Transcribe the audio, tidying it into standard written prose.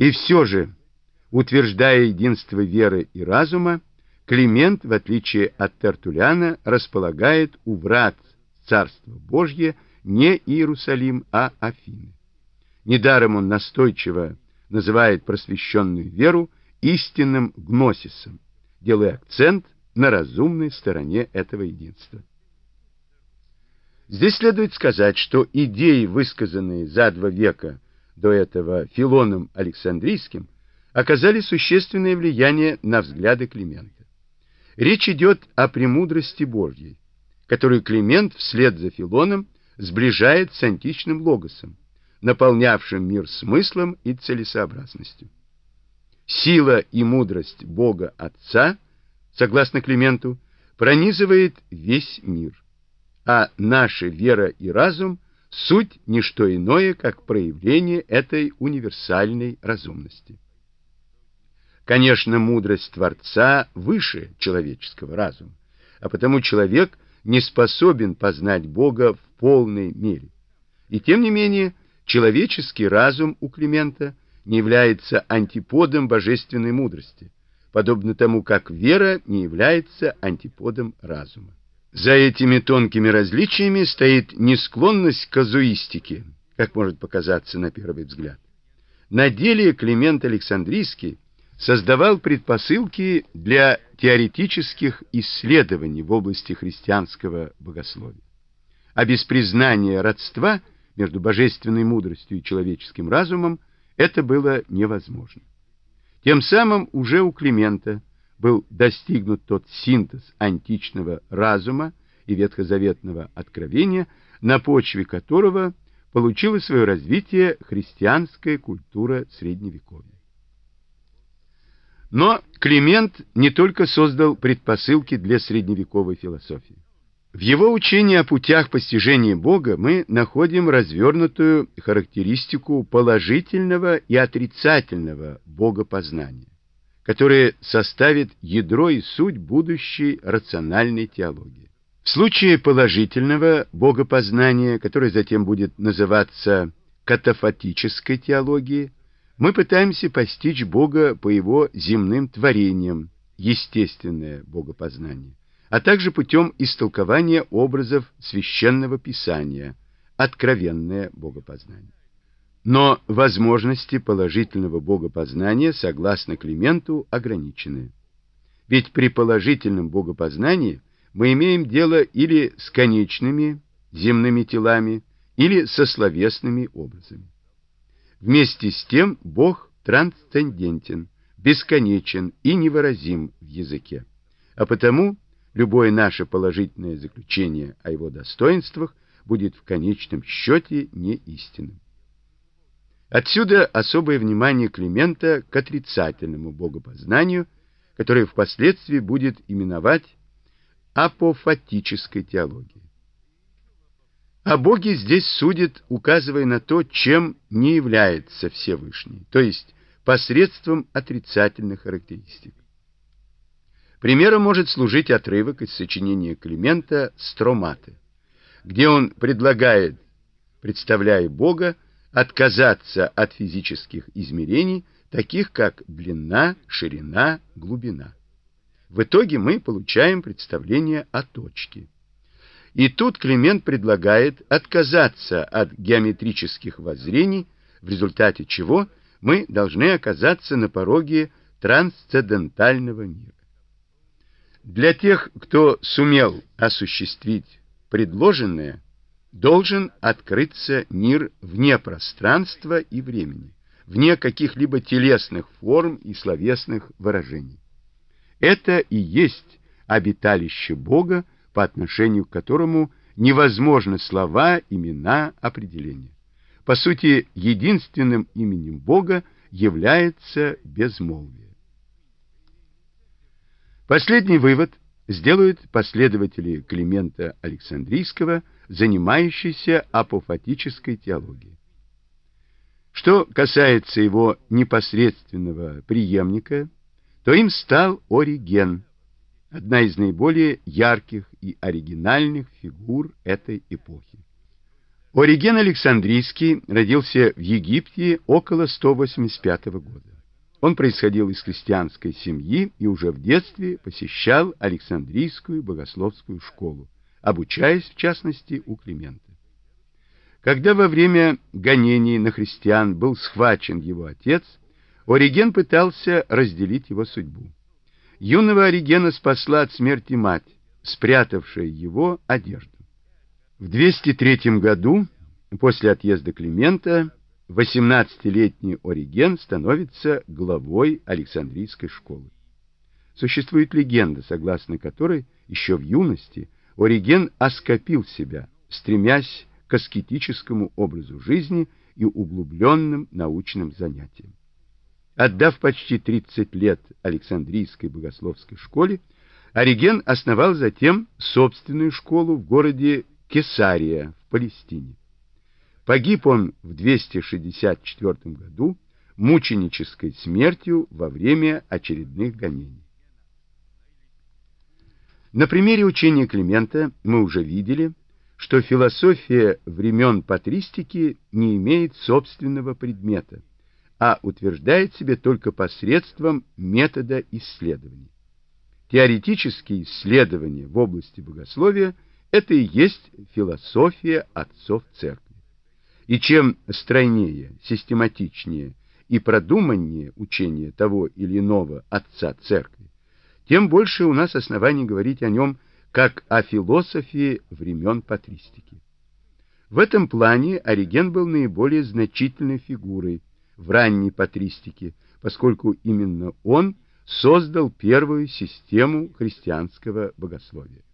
И все же, утверждая единство веры и разума, Климент, в отличие от Тертуллиана, располагает у врат Царства Божье не Иерусалим, а Афины. Недаром он настойчиво называет просвещенную веру истинным гносисом, делая акцент на разумной стороне этого единства. Здесь следует сказать, что идеи, высказанные за 2 века до этого Филоном Александрийским, оказали существенное влияние на взгляды Климента. Речь идет о премудрости Божьей, которую Климент вслед за Филоном сближает с античным логосом, наполнявшим мир смыслом и целесообразностью. Сила и мудрость Бога Отца, согласно Клименту, пронизывает весь мир, а наша вера и разум — суть не что иное, как проявление этой универсальной разумности. Конечно, мудрость Творца выше человеческого разума, а потому человек не способен познать Бога в полной мере. И тем не менее, человеческий разум у Климента не является антиподом божественной мудрости, подобно тому, как вера не является антиподом разума. За этими тонкими различиями стоит не склонность к казуистике, как может показаться на первый взгляд. На деле Климент Александрийский создавал предпосылки для теоретических исследований в области христианского богословия. А без признания родства между божественной мудростью и человеческим разумом это было невозможно. Тем самым уже у Климента был достигнут тот синтез античного разума и ветхозаветного откровения, на почве которого получила свое развитие христианская культура Средневековья. Но Климент не только создал предпосылки для средневековой философии. В его учении о путях постижения Бога мы находим развернутую характеристику положительного и отрицательного богопознания, которое составит ядро и суть будущей рациональной теологии. В случае положительного богопознания, которое затем будет называться катафатической теологией, мы пытаемся постичь Бога по его земным творениям, естественное богопознание, а также путем истолкования образов священного писания, откровенное богопознание. Но возможности положительного богопознания, согласно Клименту, ограничены. Ведь при положительном богопознании мы имеем дело или с конечными земными телами, или со словесными образами. Вместе с тем Бог трансцендентен, бесконечен и невыразим в языке, а потому любое наше положительное заключение о его достоинствах будет в конечном счете неистинным. Отсюда особое внимание Климента к отрицательному богопознанию, которое впоследствии будет именовать апофатической теологией. О Боге здесь судят, указывая на то, чем не является Всевышний, то есть посредством отрицательных характеристик. Примером может служить отрывок из сочинения Климента «Строматы», где он предлагает, представляя Бога, отказаться от физических измерений, таких как длина, ширина, глубина. В итоге мы получаем представление о точке. И тут Климент предлагает отказаться от геометрических воззрений, в результате чего мы должны оказаться на пороге трансцендентального мира. Для тех, кто сумел осуществить предложенное, должен открыться мир вне пространства и времени, вне каких-либо телесных форм и словесных выражений. Это и есть обиталище Бога, по отношению к которому невозможны слова, имена, определения. По сути, единственным именем Бога является безмолвие. Последний вывод сделают последователи Климента Александрийского, занимающиеся апофатической теологией. Что касается его непосредственного преемника, то им стал Ориген, одна из наиболее ярких и оригинальных фигур этой эпохи. Ориген Александрийский родился в Египте около 185 года. Он происходил из христианской семьи и уже в детстве посещал Александрийскую богословскую школу, обучаясь, в частности, у Климента. Когда во время гонений на христиан был схвачен его отец, Ориген пытался разделить его судьбу. Юного Оригена спасла от смерти мать, спрятавшая его одежду. В 203 году, после отъезда Климента, 18-летний Ориген становится главой Александрийской школы. Существует легенда, согласно которой еще в юности Ориген оскопил себя, стремясь к аскетическому образу жизни и углубленным научным занятиям. Отдав почти 30 лет Александрийской богословской школе, Ориген основал затем собственную школу в городе Кесария в Палестине. Погиб он в 264 году мученической смертью во время очередных гонений. На примере учения Климента мы уже видели, что философия времен патристики не имеет собственного предмета, а утверждает себе только посредством метода исследований. Теоретические исследования в области богословия – это и есть философия отцов церкви. И чем стройнее, систематичнее и продуманнее учение того или иного отца церкви, тем больше у нас оснований говорить о нем как о философии времен патристики. В этом плане Ориген был наиболее значительной фигурой в ранней патристике, поскольку именно он создал первую систему христианского богословия.